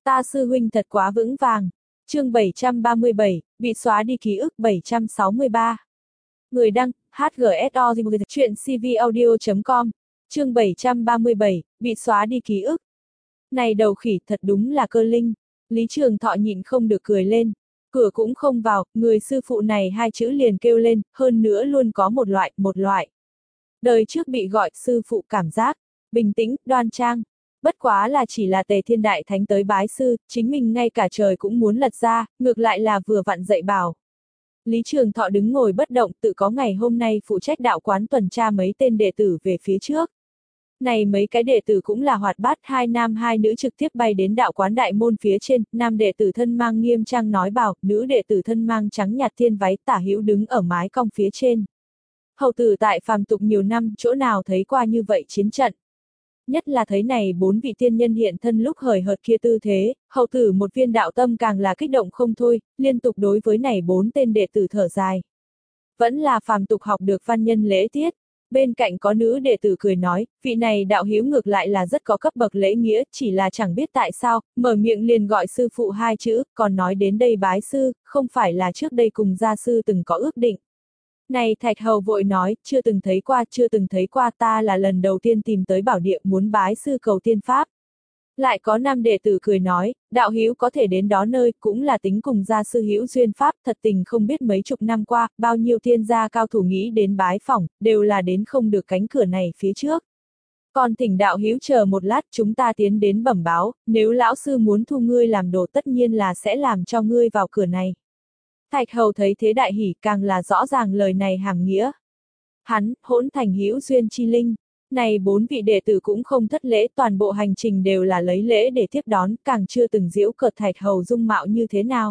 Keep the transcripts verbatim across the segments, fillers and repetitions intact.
Ta sư huynh thật quá vững vàng. Chương bảy trăm ba mươi bảy, bị xóa đi ký ức bảy trăm sáu mươi ba. Người đăng, hát giê ét o chuyện c v audio chấm com. Chương bảy trăm ba mươi bảy, bị xóa đi ký ức. Này đầu khỉ, thật đúng là cơ linh. Lý Trường Thọ nhịn không được cười lên. Cửa cũng không vào, người sư phụ này hai chữ liền kêu lên, hơn nữa luôn có một loại, một loại. Đời trước bị gọi sư phụ cảm giác, bình tĩnh, đoan trang. Bất quá là chỉ là Tề Thiên Đại Thánh tới bái sư, chính mình ngay cả trời cũng muốn lật ra, ngược lại là vừa vặn dạy bảo. Lý Trường Thọ đứng ngồi bất động, tự có ngày hôm nay phụ trách đạo quán tuần tra mấy tên đệ tử về phía trước. Này mấy cái đệ tử cũng là hoạt bát, hai nam hai nữ trực tiếp bay đến đạo quán đại môn phía trên, nam đệ tử thân mang nghiêm trang nói bảo, nữ đệ tử thân mang trắng nhạt thiên váy tả hữu đứng ở mái cong phía trên. Hầu tử tại phàm tục nhiều năm, chỗ nào thấy qua như vậy chiến trận. Nhất là thấy này bốn vị tiên nhân hiện thân lúc hời hợt kia tư thế, hầu tử một viên đạo tâm càng là kích động không thôi, liên tục đối với này bốn tên đệ tử thở dài. Vẫn là phàm tục học được văn nhân lễ tiết. Bên cạnh có nữ đệ tử cười nói, vị này đạo hữu ngược lại là rất có cấp bậc lễ nghĩa, chỉ là chẳng biết tại sao, mở miệng liền gọi sư phụ hai chữ, còn nói đến đây bái sư, không phải là trước đây cùng gia sư từng có ước định. Này Thạch Hầu vội nói, chưa từng thấy qua, chưa từng thấy qua, ta là lần đầu tiên tìm tới bảo địa muốn bái sư cầu tiên pháp. Lại có nam đệ tử cười nói, đạo hữu có thể đến đó nơi, cũng là tính cùng gia sư hữu duyên pháp, thật tình không biết mấy chục năm qua, bao nhiêu thiên gia cao thủ nghĩ đến bái phỏng, đều là đến không được cánh cửa này phía trước. Còn thỉnh đạo hữu chờ một lát, chúng ta tiến đến bẩm báo, nếu lão sư muốn thu ngươi làm đồ tất nhiên là sẽ làm cho ngươi vào cửa này. Thạch Hầu thấy thế đại hỉ, càng là rõ ràng lời này hàm nghĩa. Hắn, hỗn thành hữu duyên chi linh. Này bốn vị đệ tử cũng không thất lễ, toàn bộ hành trình đều là lấy lễ để tiếp đón, càng chưa từng giễu cợt Thạch Hầu dung mạo như thế nào.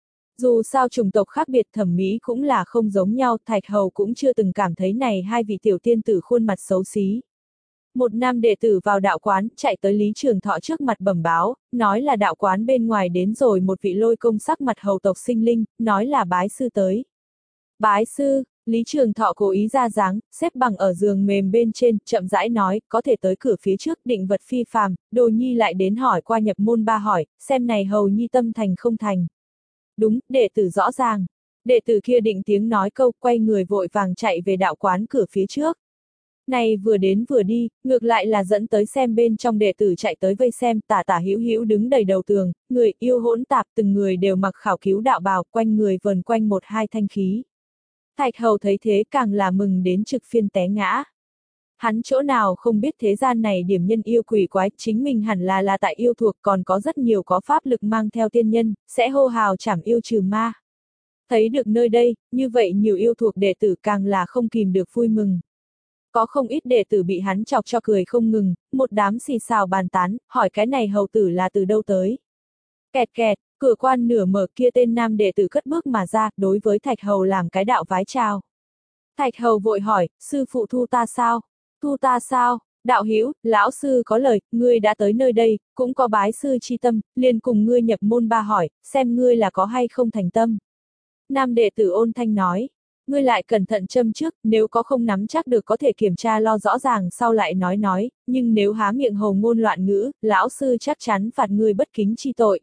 Dù sao chủng tộc khác biệt thẩm mỹ cũng là không giống nhau, Thạch Hầu cũng chưa từng cảm thấy này hai vị tiểu tiên tử khuôn mặt xấu xí. Một nam đệ tử vào đạo quán, chạy tới Lý Trường Thọ trước mặt bẩm báo, nói là đạo quán bên ngoài đến rồi một vị lôi công sắc mặt hầu tộc sinh linh, nói là bái sư tới. Bái sư, Lý Trường Thọ cố ý ra dáng, xếp bằng ở giường mềm bên trên, chậm rãi nói, có thể tới cửa phía trước, định vật phi phàm, Đồ Nhi lại đến hỏi qua nhập môn ba hỏi, xem này hầu nhi tâm thành không thành. Đúng, đệ tử rõ ràng. Đệ tử kia định tiếng nói câu, quay người vội vàng chạy về đạo quán cửa phía trước. Này vừa đến vừa đi, ngược lại là dẫn tới xem bên trong đệ tử chạy tới vây xem, tả tả hữu hữu đứng đầy đầu tường, người yêu hỗn tạp, từng người đều mặc khảo cứu đạo bào, quanh người vần quanh một hai thanh khí. Thạch Hầu thấy thế càng là mừng đến trực phiên té ngã. Hắn chỗ nào không biết thế gian này điểm nhân yêu quỷ quái, chính mình hẳn là là tại yêu thuộc, còn có rất nhiều có pháp lực mang theo tiên nhân, sẽ hô hào trảm yêu trừ ma. Thấy được nơi đây, như vậy nhiều yêu thuộc đệ tử càng là không kìm được vui mừng. Có không ít đệ tử bị hắn chọc cho cười không ngừng, một đám xì xào bàn tán, hỏi cái này hầu tử là từ đâu tới. Kẹt kẹt, cửa quan nửa mở kia tên nam đệ tử cất bước mà ra, đối với Thạch Hầu làm cái đạo vái chào. Thạch Hầu vội hỏi, sư phụ thu ta sao? Thu ta sao? Đạo hữu, lão sư có lời, ngươi đã tới nơi đây, cũng có bái sư chi tâm, liền cùng ngươi nhập môn ba hỏi, xem ngươi là có hay không thành tâm. Nam đệ tử ôn thanh nói. Ngươi lại cẩn thận châm trước, nếu có không nắm chắc được có thể kiểm tra lo rõ ràng sau lại nói nói, nhưng nếu há miệng hồ ngôn loạn ngữ, lão sư chắc chắn phạt ngươi bất kính chi tội.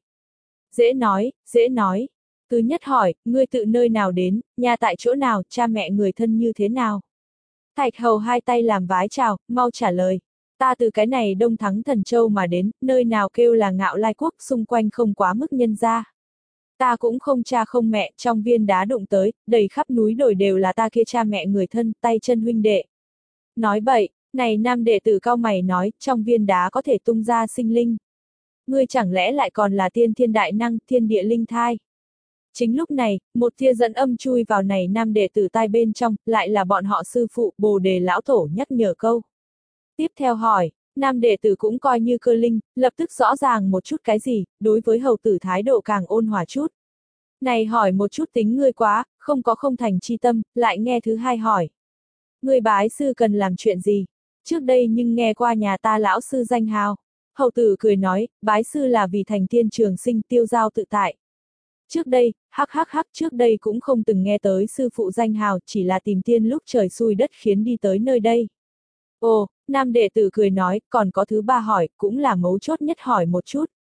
Dễ nói, dễ nói. Thứ nhất hỏi, ngươi tự nơi nào đến, nhà tại chỗ nào, cha mẹ người thân như thế nào? Thạch Hầu hai tay làm vái chào, mau trả lời. Ta từ cái này Đông Thắng Thần Châu mà đến, nơi nào kêu là Ngạo Lai Quốc, xung quanh không quá mức nhân gia. Ta cũng không cha không mẹ, trong viên đá đụng tới, đầy khắp núi đồi đều là ta kia cha mẹ người thân, tay chân huynh đệ. Nói bậy, này nam đệ tử cao mày nói, trong viên đá có thể tung ra sinh linh. Ngươi chẳng lẽ lại còn là tiên thiên đại năng, thiên địa linh thai. Chính lúc này, một tia dẫn âm chui vào này nam đệ tử tai bên trong, lại là bọn họ sư phụ, Bồ Đề lão tổ nhắc nhở câu. Tiếp theo hỏi, nam đệ tử cũng coi như cơ linh, lập tức rõ ràng một chút cái gì, đối với hầu tử thái độ càng ôn hòa chút. Này hỏi một chút tính ngươi quá, không có không thành chi tâm, lại nghe thứ hai hỏi. Ngươi bái sư cần làm chuyện gì? Trước đây nhưng nghe qua nhà ta lão sư danh hào. Hầu tử cười nói, bái sư là vì thành tiên trường sinh tiêu giao tự tại. Trước đây, hắc hắc hắc trước đây cũng không từng nghe tới sư phụ danh hào, chỉ là tìm tiên lúc trời xui đất khiến đi tới nơi đây. Ồ, nam đệ tử cười nói, còn có thứ ba hỏi, cũng là mấu chốt nhất hỏi một chút.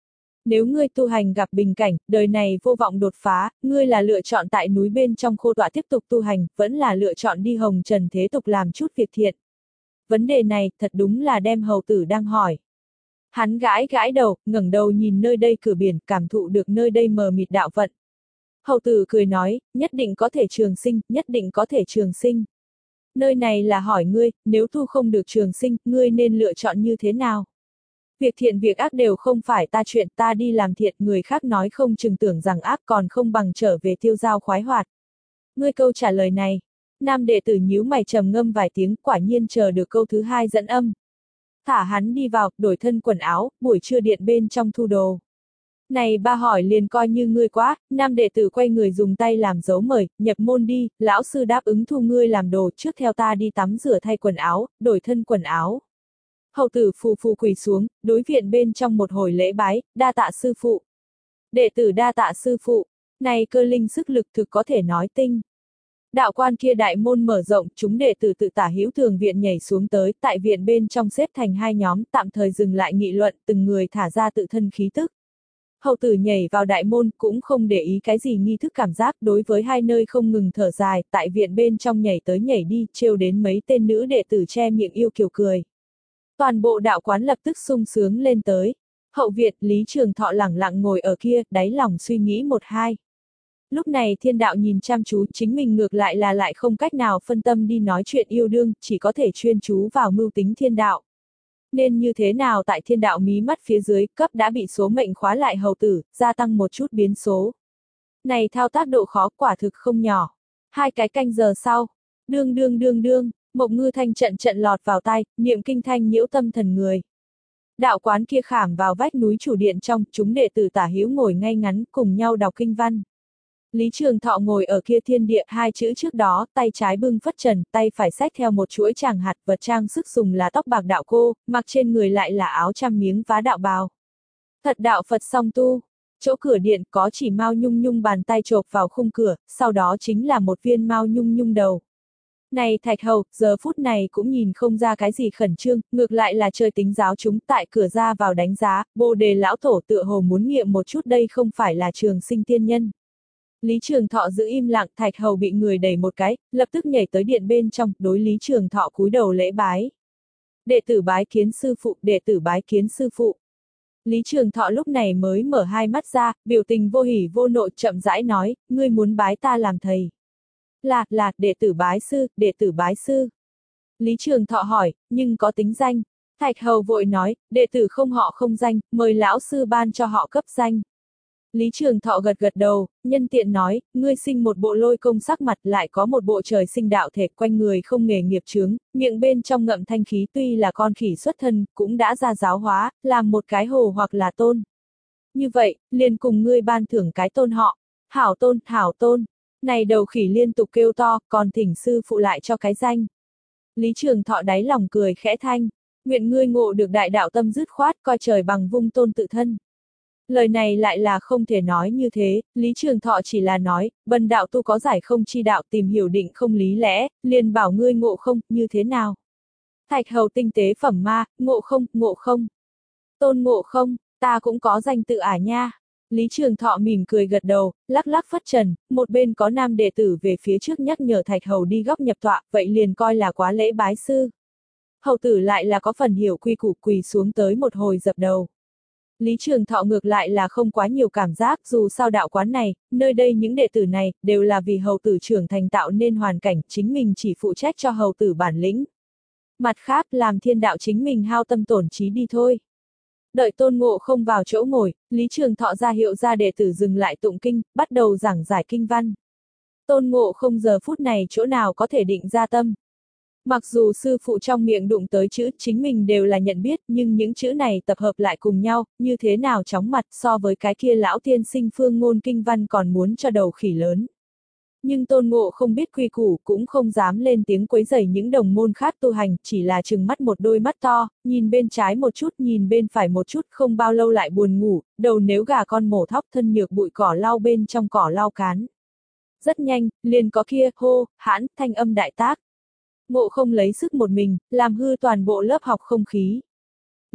Nếu ngươi tu hành gặp bình cảnh, đời này vô vọng đột phá, ngươi là lựa chọn tại núi bên trong khô tọa tiếp tục tu hành, vẫn là lựa chọn đi hồng trần thế tục làm chút việc thiện. Vấn đề này, thật đúng là đem hầu tử đang hỏi. Hắn gãi gãi đầu, ngẩng đầu nhìn nơi đây cửa biển, cảm thụ được nơi đây mờ mịt đạo vận. Hầu tử cười nói, nhất định có thể trường sinh, nhất định có thể trường sinh. Nơi này là hỏi ngươi, nếu tu không được trường sinh, ngươi nên lựa chọn như thế nào? Việc thiện việc ác đều không phải ta chuyện, ta đi làm thiện, người khác nói không chừng tưởng rằng ác còn không bằng trở về tiêu dao khoái hoạt. Ngươi câu trả lời này, nam đệ tử nhíu mày trầm ngâm vài tiếng, quả nhiên chờ được câu thứ hai dẫn âm. Thả hắn đi vào, đổi thân quần áo, buổi trưa điện bên trong thu đồ. Này ba hỏi liền coi như ngươi quá, nam đệ tử quay người dùng tay làm dấu mời, nhập môn đi, lão sư đáp ứng thu ngươi làm đồ, trước theo ta đi tắm rửa thay quần áo, đổi thân quần áo. Hầu tử phù phù quỳ xuống, đối viện bên trong một hồi lễ bái, đa tạ sư phụ. Đệ tử đa tạ sư phụ, này cơ linh sức lực thực có thể nói tinh. Đạo quan kia đại môn mở rộng, chúng đệ tử tự tả hữu thường viện nhảy xuống tới, tại viện bên trong xếp thành hai nhóm, tạm thời dừng lại nghị luận, từng người thả ra tự thân khí tức. Hầu tử nhảy vào đại môn, cũng không để ý cái gì nghi thức cảm giác, đối với hai nơi không ngừng thở dài, tại viện bên trong nhảy tới nhảy đi, trêu đến mấy tên nữ đệ tử che miệng yêu kiều cười. Toàn bộ đạo quán lập tức sung sướng lên tới. Hậu viện, Lý Trường Thọ lẳng lặng ngồi ở kia, đáy lòng suy nghĩ một hai. Lúc này thiên đạo nhìn chăm chú, chính mình ngược lại là lại không cách nào phân tâm đi nói chuyện yêu đương, chỉ có thể chuyên chú vào mưu tính thiên đạo. Nên như thế nào tại thiên đạo mí mắt phía dưới, cấp đã bị số mệnh khóa lại hầu tử, gia tăng một chút biến số. Này thao tác độ khó quả thực không nhỏ. Hai cái canh giờ sau, đương đương đương đương, Mộng Ngư thanh trận trận lọt vào tai, niệm kinh thanh nhiễu tâm thần người. Đạo quán kia khảm vào vách núi chủ điện trong, chúng đệ tử tả hữu ngồi ngay ngắn, cùng nhau đọc kinh văn. Lý Trường Thọ ngồi ở kia thiên địa, hai chữ trước đó, tay trái bưng phất trần, tay phải xách theo một chuỗi tràng hạt, vật trang sức dùng là tóc bạc đạo cô, mặc trên người lại là áo trăm miếng vá đạo bào. Thật đạo Phật song tu. Chỗ cửa điện có chỉ Mao Nhung Nhung bàn tay chộp vào khung cửa, sau đó chính là một viên Mao Nhung Nhung đầu. Này Thạch Hầu, giờ phút này cũng nhìn không ra cái gì khẩn trương, ngược lại là chơi tính giáo chúng tại cửa ra vào đánh giá, Bồ Đề lão tổ tựa hồ muốn nghiệm một chút đây không phải là Trường Sinh tiên nhân. Lý Trường Thọ giữ im lặng, Thạch Hầu bị người đẩy một cái, lập tức nhảy tới điện bên trong, đối Lý Trường Thọ cúi đầu lễ bái. Đệ tử bái kiến sư phụ, đệ tử bái kiến sư phụ. Lý Trường Thọ lúc này mới mở hai mắt ra, biểu tình vô hỉ vô nội chậm rãi nói, ngươi muốn bái ta làm thầy. Là, là, đệ tử bái sư, đệ tử bái sư. Lý Trường Thọ hỏi, nhưng có tính danh. Thạch Hầu vội nói, đệ tử không họ không danh, mời lão sư ban cho họ cấp danh. Lý Trường Thọ gật gật đầu, nhân tiện nói, ngươi sinh một bộ lôi công sắc mặt lại có một bộ trời sinh đạo thể quanh người không nghề nghiệp chướng, miệng bên trong ngậm thanh khí tuy là con khỉ xuất thân, cũng đã ra giáo hóa, làm một cái hồ hoặc là tôn. Như vậy, liền cùng ngươi ban thưởng cái tôn họ. Hảo tôn, hảo tôn. Này đầu khỉ liên tục kêu to, còn thỉnh sư phụ lại cho cái danh. Lý Trường Thọ đáy lòng cười khẽ thanh, nguyện ngươi ngộ được đại đạo tâm dứt khoát coi trời bằng vung tôn tự thân. Lời này lại là không thể nói như thế, Lý Trường Thọ chỉ là nói, bần đạo tu có giải không chi đạo tìm hiểu định không lý lẽ, liền bảo ngươi ngộ không, như thế nào. Thạch Hầu tinh tế phẩm ma, ngộ không, ngộ không. Tôn ngộ không, ta cũng có danh tự ả nha. Lý Trường Thọ mỉm cười gật đầu, lắc lắc phất trần, một bên có nam đệ tử về phía trước nhắc nhở Thạch Hầu đi góc nhập tọa, vậy liền coi là quá lễ bái sư. Hầu tử lại là có phần hiểu quy củ quỳ xuống tới một hồi dập đầu. Lý Trường Thọ ngược lại là không quá nhiều cảm giác, dù sao đạo quán này, nơi đây những đệ tử này, đều là vì hầu tử trưởng thành tạo nên hoàn cảnh, chính mình chỉ phụ trách cho hầu tử bản lĩnh. Mặt khác, làm thiên đạo chính mình hao tâm tổn trí đi thôi. Đợi Tôn Ngộ không vào chỗ ngồi, Lý Trường Thọ ra hiệu ra đệ tử dừng lại tụng kinh, bắt đầu giảng giải kinh văn. Tôn Ngộ không giờ phút này chỗ nào có thể định ra tâm. Mặc dù sư phụ trong miệng đụng tới chữ chính mình đều là nhận biết, nhưng những chữ này tập hợp lại cùng nhau, như thế nào chóng mặt so với cái kia lão tiên sinh phương ngôn kinh văn còn muốn cho đầu khỉ lớn. Nhưng Tôn Ngộ không biết quy củ cũng không dám lên tiếng quấy rầy những đồng môn khác tu hành, chỉ là trừng mắt một đôi mắt to, nhìn bên trái một chút nhìn bên phải một chút không bao lâu lại buồn ngủ, đầu nếu gà con mổ thóc thân nhược bụi cỏ lau bên trong cỏ lau cán. Rất nhanh, liền có kia, hô, hãn, thanh âm đại tác. Ngộ không lấy sức một mình, làm hư toàn bộ lớp học không khí.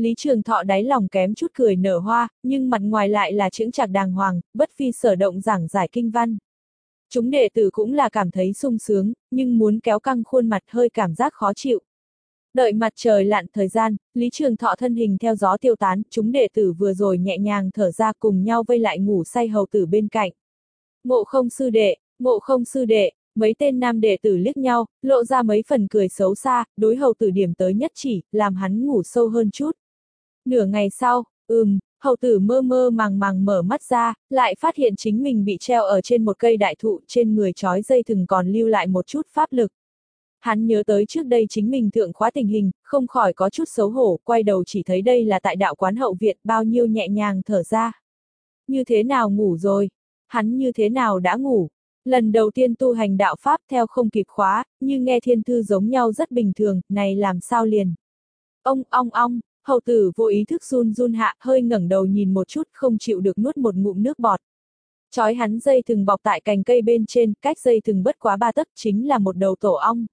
Lý Trường Thọ đáy lòng kém chút cười nở hoa, nhưng mặt ngoài lại là chững chạc đàng hoàng, bất phi sở động giảng giải kinh văn. Chúng đệ tử cũng là cảm thấy sung sướng, nhưng muốn kéo căng khuôn mặt hơi cảm giác khó chịu. Đợi mặt trời lặn thời gian, Lý Trường Thọ thân hình theo gió tiêu tán, chúng đệ tử vừa rồi nhẹ nhàng thở ra cùng nhau vây lại ngủ say hầu tử bên cạnh. Ngộ Không sư đệ, Ngộ Không sư đệ, mấy tên nam đệ tử liếc nhau, lộ ra mấy phần cười xấu xa, đối hầu tử điểm tới nhất chỉ, làm hắn ngủ sâu hơn chút. Nửa ngày sau, ừm, hầu tử mơ mơ màng màng mở mắt ra, lại phát hiện chính mình bị treo ở trên một cây đại thụ, trên người trói dây thừng còn lưu lại một chút pháp lực. Hắn nhớ tới trước đây chính mình thượng khóa tình hình, không khỏi có chút xấu hổ, quay đầu chỉ thấy đây là tại đạo quán hậu viện, bao nhiêu nhẹ nhàng thở ra. Như thế nào ngủ rồi? Hắn như thế nào đã ngủ? Lần đầu tiên tu hành đạo pháp theo không kịp khóa, như nghe thiên thư giống nhau rất bình thường, này làm sao liền? Ông, ong ong, hầu tử vô ý thức run run hạ, hơi ngẩng đầu nhìn một chút, không chịu được nuốt một ngụm nước bọt. Chói hắn dây thừng bọc tại cành cây bên trên, cách dây thừng bất quá ba tấc, chính là một đầu tổ ong.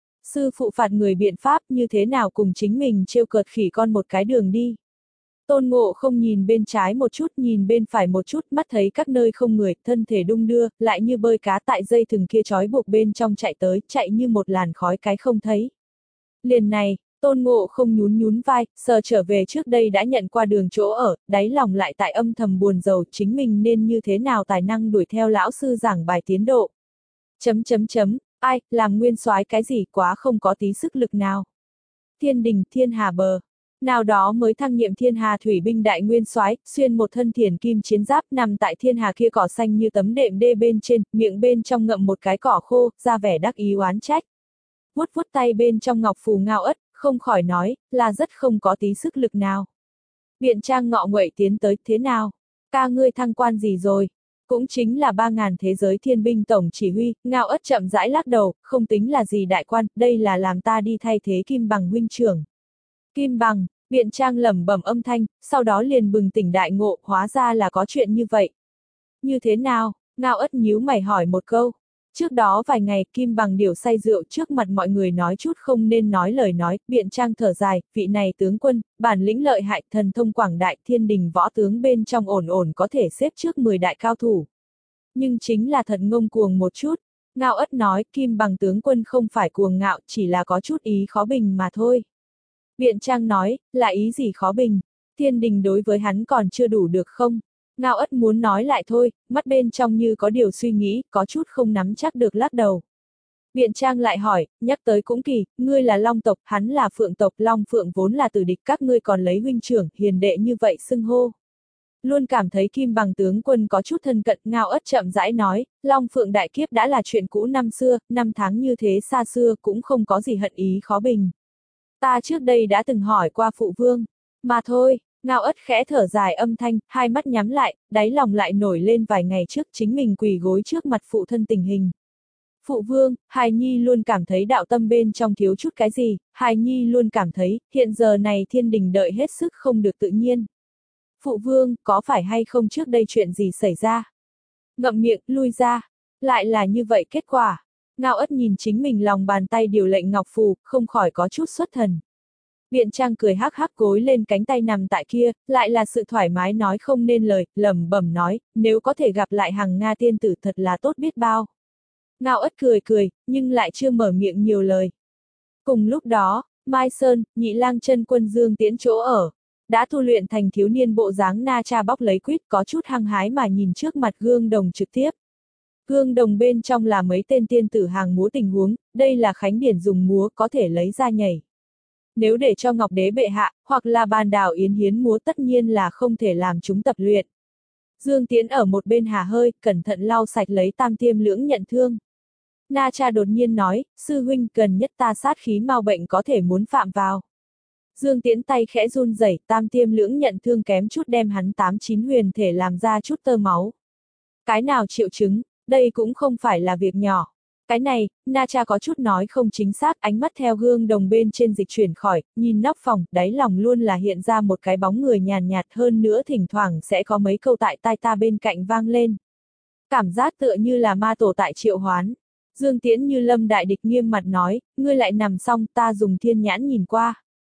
Sư phụ phạt người biện pháp như thế nào cùng chính mình trêu cợt khỉ con một cái đường đi. Tôn Ngộ Không nhìn bên trái một chút, nhìn bên phải một chút, mắt thấy các nơi không người, thân thể đung đưa, lại như bơi cá tại dây thừng kia trói buộc bên trong chạy tới, chạy như một làn khói cái không thấy. Liền này, Tôn Ngộ Không nhún nhún vai, sờ trở về trước đây đã nhận qua đường chỗ ở, đáy lòng lại tại âm thầm buồn rầu chính mình nên như thế nào tài năng đuổi theo lão sư giảng bài tiến độ. Chấm chấm chấm, ai, làm nguyên soái cái gì quá không có tí sức lực nào. Thiên đình, thiên hà bờ. Nào đó mới thăng nhiệm thiên hà thủy binh đại nguyên soái, xuyên một thân thiền kim chiến giáp nằm tại thiên hà kia cỏ xanh như tấm đệm đê bên trên, miệng bên trong ngậm một cái cỏ khô, ra vẻ đắc ý oán trách. Vuốt vuốt tay bên trong ngọc phù ngao ất, không khỏi nói, là rất không có tí sức lực nào. Biện Trang ngọ nguậy tiến tới, thế nào? Ca ngươi thăng quan gì rồi? Cũng chính là ba ngàn thế giới thiên binh tổng chỉ huy, ngao ất chậm rãi lắc đầu, không tính là gì đại quan, đây là làm ta đi thay thế Kim Bằng huynh trưởng. Kim Bằng, Biện Trang lẩm bẩm âm thanh, sau đó liền bừng tỉnh đại ngộ, hóa ra là có chuyện như vậy. Như thế nào? Ngao ất nhíu mày hỏi một câu. Trước đó vài ngày, Kim Bằng điều say rượu trước mặt mọi người nói chút không nên nói lời nói, Biện Trang thở dài, vị này tướng quân, bản lĩnh lợi hại, thần thông quảng đại, thiên đình võ tướng bên trong ổn ổn có thể xếp trước mười đại cao thủ. Nhưng chính là thật ngông cuồng một chút. Ngao ất nói, Kim Bằng tướng quân không phải cuồng ngạo, chỉ là có chút ý khó bình mà thôi. Biện Trang nói, là ý gì khó bình? Thiên đình đối với hắn còn chưa đủ được không? Ngao ất muốn nói lại thôi, mắt bên trong như có điều suy nghĩ, có chút không nắm chắc được lắc đầu. Biện Trang lại hỏi, nhắc tới cũng kỳ, ngươi là Long tộc, hắn là Phượng tộc, Long Phượng vốn là tử địch, các ngươi còn lấy huynh trưởng, hiền đệ như vậy xưng hô. Luôn cảm thấy Kim Bằng tướng quân có chút thân cận, Ngao ất chậm rãi nói, Long Phượng đại kiếp đã là chuyện cũ năm xưa, năm tháng như thế xa xưa cũng không có gì hận ý khó bình. Ta trước đây đã từng hỏi qua phụ vương, mà thôi. Ngao ất khẽ thở dài âm thanh, hai mắt nhắm lại, đáy lòng lại nổi lên vài ngày trước chính mình quỳ gối trước mặt phụ thân tình hình. Phụ vương, hài nhi luôn cảm thấy đạo tâm bên trong thiếu chút cái gì, hài nhi luôn cảm thấy, hiện giờ này thiên đình đợi hết sức không được tự nhiên. Phụ vương, có phải hay không trước đây chuyện gì xảy ra? Ngậm miệng, lui ra. Lại là như vậy kết quả. Ngao ất nhìn chính mình lòng bàn tay điều lệnh ngọc phù, không khỏi có chút xuất thần. Biện Trang cười hắc hắc gối lên cánh tay nằm tại kia, lại là sự thoải mái nói không nên lời, lẩm bẩm nói, nếu có thể gặp lại Hằng Nga tiên tử thật là tốt biết bao. Ngao ất cười cười, nhưng lại chưa mở miệng nhiều lời. Cùng lúc đó, Mai Sơn, Nhị Lang chân quân Dương Tiễn chỗ ở, đã tu luyện thành thiếu niên bộ dáng Na Cha bóc lấy quýt có chút hăng hái mà nhìn trước mặt gương đồng trực tiếp. Gương đồng bên trong là mấy tên tiên tử hàng múa tình huống, đây là Khánh Điển dùng múa có thể lấy ra nhảy. Nếu để cho Ngọc Đế bệ hạ, hoặc là Bàn Đảo Yến Hiến múa tất nhiên là không thể làm chúng tập luyện. Dương Tiễn ở một bên hà hơi, cẩn thận lau sạch lấy tam tiêm lưỡng nhận thương. Na Cha đột nhiên nói, sư huynh cần nhất ta sát khí mau bệnh có thể muốn phạm vào. Dương Tiễn tay khẽ run rẩy, tam tiêm lưỡng nhận thương kém chút đem hắn tám chín huyền thể làm ra chút tơ máu. Cái nào triệu chứng, đây cũng không phải là việc nhỏ. Cái này, Na Cha có chút nói không chính xác, ánh mắt theo gương đồng bên trên dịch chuyển khỏi, nhìn nóc phòng, đáy lòng luôn là hiện ra một cái bóng người nhàn nhạt hơn nữa thỉnh thoảng sẽ có mấy câu tại tai ta bên cạnh vang lên. Cảm giác tựa như là ma tổ tại triệu hoán. Dương Tiễn như lâm đại địch nghiêm mặt nói, ngươi lại nằm xong ta dùng thiên nhãn nhìn qua.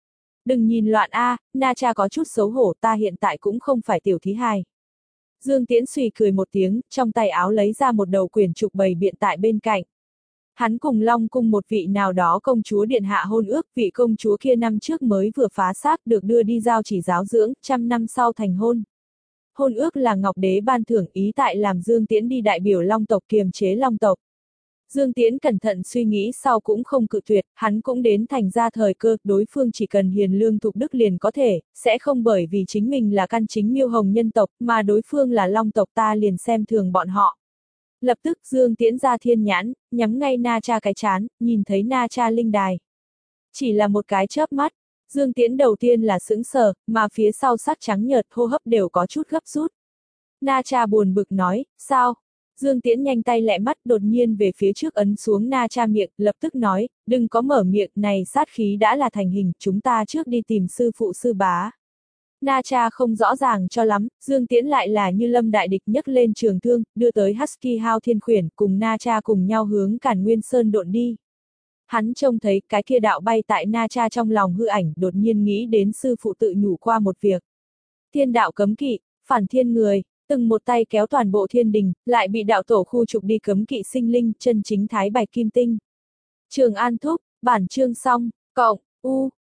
Đừng nhìn loạn a, Na Cha có chút xấu hổ, ta hiện tại cũng không phải tiểu thí hài. Dương Tiễn suy cười một tiếng, trong tay áo lấy ra một đầu quyển trục bày biện tại bên cạnh. Hắn cùng Long cung một vị nào đó công chúa điện hạ hôn ước, vị công chúa kia năm trước mới vừa phá xác được đưa đi giao chỉ giáo dưỡng, trăm năm sau thành hôn. Hôn ước là Ngọc Đế ban thưởng, ý tại làm Dương Tiễn đi đại biểu Long tộc kiềm chế Long tộc. Dương Tiễn cẩn thận suy nghĩ sau cũng không cự tuyệt, hắn cũng đến thành ra thời cơ, đối phương chỉ cần hiền lương thục đức liền có thể, sẽ không bởi vì chính mình là căn chính Miêu Hồng nhân tộc, mà đối phương là Long tộc ta liền xem thường bọn họ. Lập tức Dương Tiễn ra thiên nhãn, nhắm ngay Na Cha cái chán, nhìn thấy Na Cha linh đài. Chỉ là một cái chớp mắt, Dương Tiễn đầu tiên là sững sờ, mà phía sau sắc trắng nhợt, hô hấp đều có chút gấp rút. Na Cha buồn bực nói, sao? Dương Tiễn nhanh tay lẹ mắt, đột nhiên về phía trước ấn xuống Na Cha miệng, lập tức nói, đừng có mở miệng, này sát khí đã là thành hình, chúng ta trước đi tìm sư phụ sư bá. Na Cha không rõ ràng cho lắm, Dương Tiễn lại là như lâm đại địch nhấc lên trường thương, đưa tới Husky Hao Thiên Khuyển, cùng Na Cha cùng nhau hướng Càn Nguyên Sơn độn đi. Hắn trông thấy cái kia đạo bay tại Na Cha trong lòng hư ảnh, đột nhiên nghĩ đến sư phụ tự nhủ qua một việc. Thiên đạo cấm kỵ, phản thiên người, từng một tay kéo toàn bộ thiên đình, lại bị đạo tổ khu trục đi cấm kỵ sinh linh, chân chính thái bạch kim tinh. Trường An thúc, bản chương xong, cộng, u,